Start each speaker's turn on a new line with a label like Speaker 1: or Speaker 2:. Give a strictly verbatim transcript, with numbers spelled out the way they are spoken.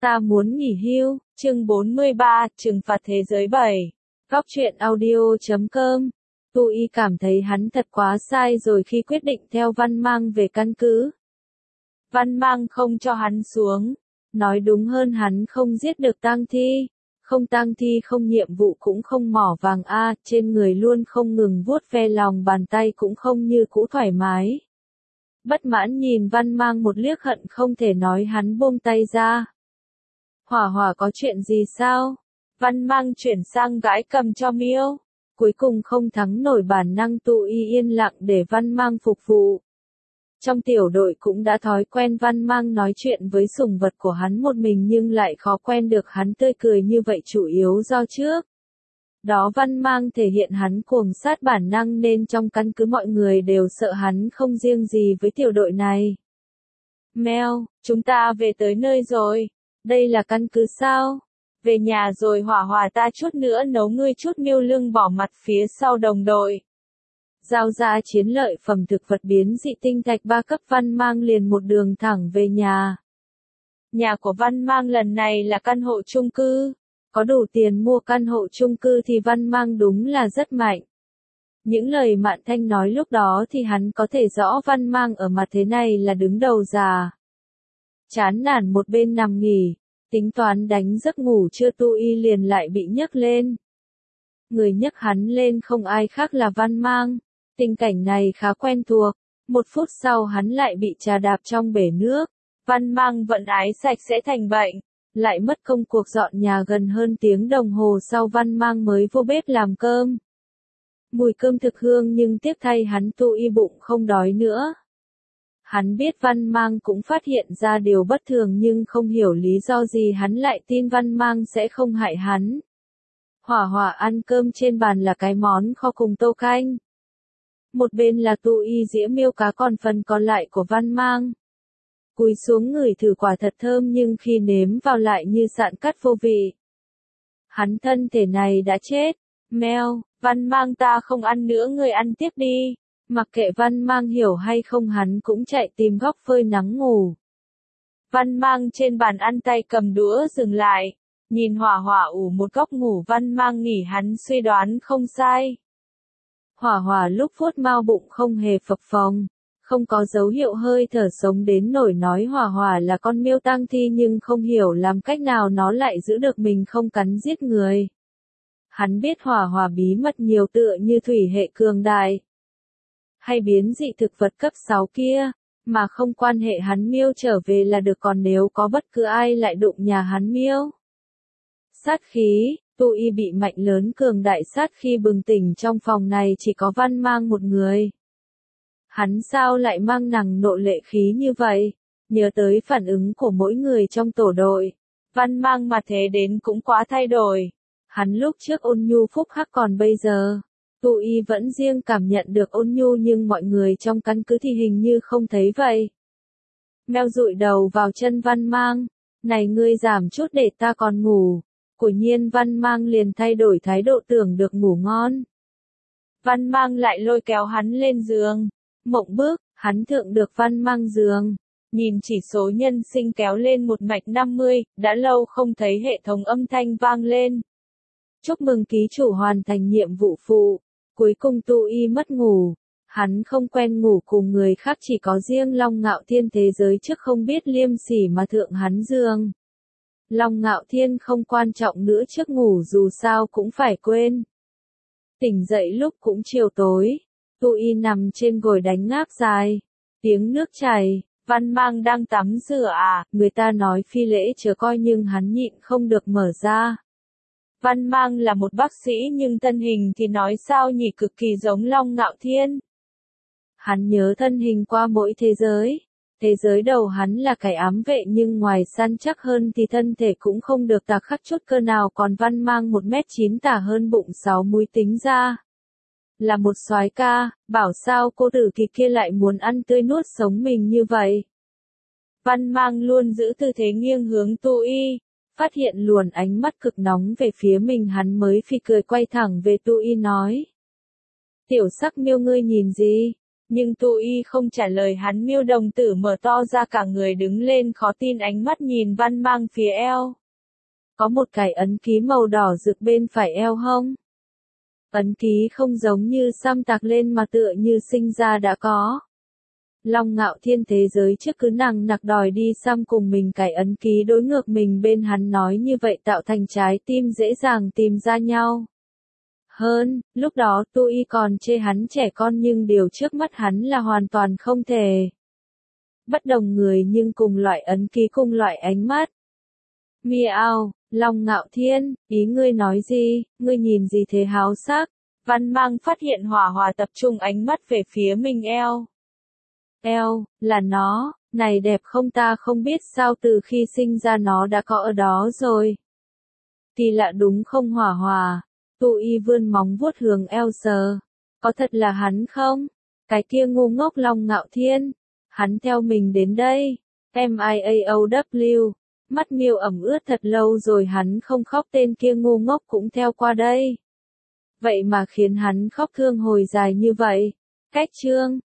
Speaker 1: Ta muốn nghỉ hưu, chương bốn mươi ba, trừng phạt thế giới bảy. Góc truyện audio chấm com. Tu Y cảm thấy hắn thật quá sai rồi khi quyết định theo Văn Mang về căn cứ. Văn Mang không cho hắn xuống. Nói đúng hơn hắn không giết được tang thi. Không tang thi không nhiệm vụ cũng không mỏ vàng A, trên người luôn không ngừng vuốt ve lòng bàn tay cũng không như cũ thoải mái. Bất mãn nhìn Văn Mang một liếc hận không thể nói hắn buông tay ra. Hỏa Hỏa có chuyện gì sao? Văn Mang chuyển sang gãi cầm cho Miêu. Cuối cùng không thắng nổi bản năng Tu Y yên lặng để Văn Mang phục vụ. Trong tiểu đội cũng đã thói quen Văn Mang nói chuyện với sủng vật của hắn một mình nhưng lại khó quen được hắn tươi cười như vậy chủ yếu do trước. Đó Văn Mang thể hiện hắn cuồng sát bản năng nên trong căn cứ mọi người đều sợ hắn không riêng gì với tiểu đội này. Mèo, chúng ta về tới nơi rồi. Đây là căn cứ sao? Về nhà rồi Hỏa Hỏa ta chút nữa nấu ngươi chút miêu lưng bỏ mặt phía sau đồng đội. Giao ra chiến lợi phẩm thực vật biến dị tinh thạch ba cấp Văn Mang liền một đường thẳng về nhà. Nhà của Văn Mang lần này là căn hộ chung cư. Có đủ tiền mua căn hộ chung cư thì Văn Mang đúng là rất mạnh. Những lời Mạn Thanh nói lúc đó thì hắn có thể rõ Văn Mang ở mặt thế này là đứng đầu già. Chán nản một bên nằm nghỉ, tính toán đánh giấc ngủ chưa Tu Y liền lại bị nhấc lên. Người nhấc hắn lên không ai khác là Văn Mang. Tình cảnh này khá quen thuộc. Một phút sau hắn lại bị trà đạp trong bể nước. Văn Mang vận ái sạch sẽ thành bệnh. Lại mất công cuộc dọn nhà gần hơn tiếng đồng hồ sau Văn Mang mới vô bếp làm cơm. Mùi cơm thực hương nhưng tiếc thay hắn Tu Y bụng không đói nữa. Hắn biết Văn Mang cũng phát hiện ra điều bất thường nhưng không hiểu lý do gì hắn lại tin Văn Mang sẽ không hại hắn. Hỏa Hỏa ăn cơm trên bàn là cái món kho cùng tô canh. Một bên là Tu Y dĩa miêu cá còn phần còn lại của Văn Mang. Cúi xuống ngửi thử quả thật thơm nhưng khi nếm vào lại như sạn cắt vô vị. Hắn thân thể này đã chết. Mèo, Văn Mang ta không ăn nữa ngươi ăn tiếp đi. Mặc kệ Văn Mang hiểu hay không hắn cũng chạy tìm góc phơi nắng ngủ. Văn Mang trên bàn ăn tay cầm đũa dừng lại. Nhìn Hỏa Hỏa ủ một góc ngủ Văn Mang nghỉ hắn suy đoán không sai. Hỏa Hỏa lúc vuốt mao bụng không hề phập phồng. Không có dấu hiệu hơi thở sống đến nổi nói Hỏa Hỏa là con miêu tang thi nhưng không hiểu làm cách nào nó lại giữ được mình không cắn giết người. Hắn biết Hỏa Hỏa bí mật nhiều tựa như thủy hệ cường đại. Hay biến dị thực vật cấp sáu kia, mà không quan hệ hắn miêu trở về là được còn nếu có bất cứ ai lại đụng nhà hắn miêu. Sát khí, Tu Y bị mạnh lớn cường đại sát khi bừng tỉnh trong phòng này chỉ có Văn Mang một người. Hắn sao lại mang nằng nộ lệ khí như vậy? Nhớ tới phản ứng của mỗi người trong tổ đội. Văn Mang mà thế đến cũng quá thay đổi. Hắn lúc trước ôn nhu phúc hắc còn bây giờ. Tu Y vẫn riêng cảm nhận được ôn nhu nhưng mọi người trong căn cứ thì hình như không thấy vậy. Mèo dụi đầu vào chân Văn Mang. Này ngươi giảm chút để ta còn ngủ. Quả nhiên Văn Mang liền thay đổi thái độ tưởng được ngủ ngon. Văn Mang lại lôi kéo hắn lên giường. Mộng bước, hắn thượng được Văn Mang giường. Nhìn chỉ số nhân sinh kéo lên một mạch năm mươi, đã lâu không thấy hệ thống âm thanh vang lên. Chúc mừng ký chủ hoàn thành nhiệm vụ phụ. Cuối cùng Tu Y mất ngủ. Hắn không quen ngủ cùng người khác chỉ có riêng Long Ngạo Thiên thế giới trước không biết liêm sỉ mà thượng hắn giường. Long Ngạo Thiên không quan trọng nữa trước ngủ dù sao cũng phải quên. Tỉnh dậy lúc cũng chiều tối. Tu Y nằm trên gối đánh ngáp dài. Tiếng nước chảy. Văn Mang đang tắm rửa à, người ta nói phi lễ chớ coi nhưng hắn nhịn không được mở ra. Văn Mang là một bác sĩ nhưng thân hình thì nói sao nhỉ cực kỳ giống Long Ngạo Thiên. Hắn nhớ thân hình qua mỗi thế giới. Thế giới đầu hắn là kẻ ám vệ nhưng ngoài săn chắc hơn thì thân thể cũng không được tà khắc chút cơ nào còn Văn Mang một mét chín tả hơn bụng sáu múi tính ra. Là một soái ca, bảo sao cô tử kỳ kia lại muốn ăn tươi nuốt sống mình như vậy. Văn Mang luôn giữ tư thế nghiêng hướng Tu Y. Phát hiện luồn ánh mắt cực nóng về phía mình hắn mới phi cười quay thẳng về Tu Y nói. Tiểu sắc miêu ngươi nhìn gì? Nhưng Tu Y không trả lời hắn. Miêu đồng tử mở to ra cả người đứng lên khó tin ánh mắt nhìn Văn Mang phía eo. Có một cái ấn ký màu đỏ rực bên phải eo hông. Ấn ký không giống như xăm tạc lên mà tựa như sinh ra đã có. Long Ngạo Thiên thế giới trước cứ nằng nặc đòi đi xăm cùng mình cái ấn ký đối ngược mình bên hắn nói như vậy tạo thành trái tim dễ dàng tìm ra nhau. Hơn, lúc đó Tu Y còn chê hắn trẻ con nhưng điều trước mắt hắn là hoàn toàn không thể. Bất đồng người nhưng cùng loại ấn ký cùng loại ánh mắt. Miao, Long Ngạo Thiên, ý ngươi nói gì, ngươi nhìn gì thế háo sắc? Văn Mang phát hiện Hỏa Hòa tập trung ánh mắt về phía mình eo. Eo, là nó, này đẹp không ta không biết sao từ khi sinh ra nó đã có ở đó rồi. Kỳ lạ đúng không Hỏa Hòa? Tu Y vươn móng vuốt hướng eo sờ. Có thật là hắn không? Cái kia ngu ngốc Long Ngạo Thiên. Hắn theo mình đến đây. M I A O W. Mắt Miêu ẩm ướt thật lâu rồi hắn không khóc tên kia ngu ngốc cũng theo qua đây. Vậy mà khiến hắn khóc thương hồi dài như vậy. Cách chương.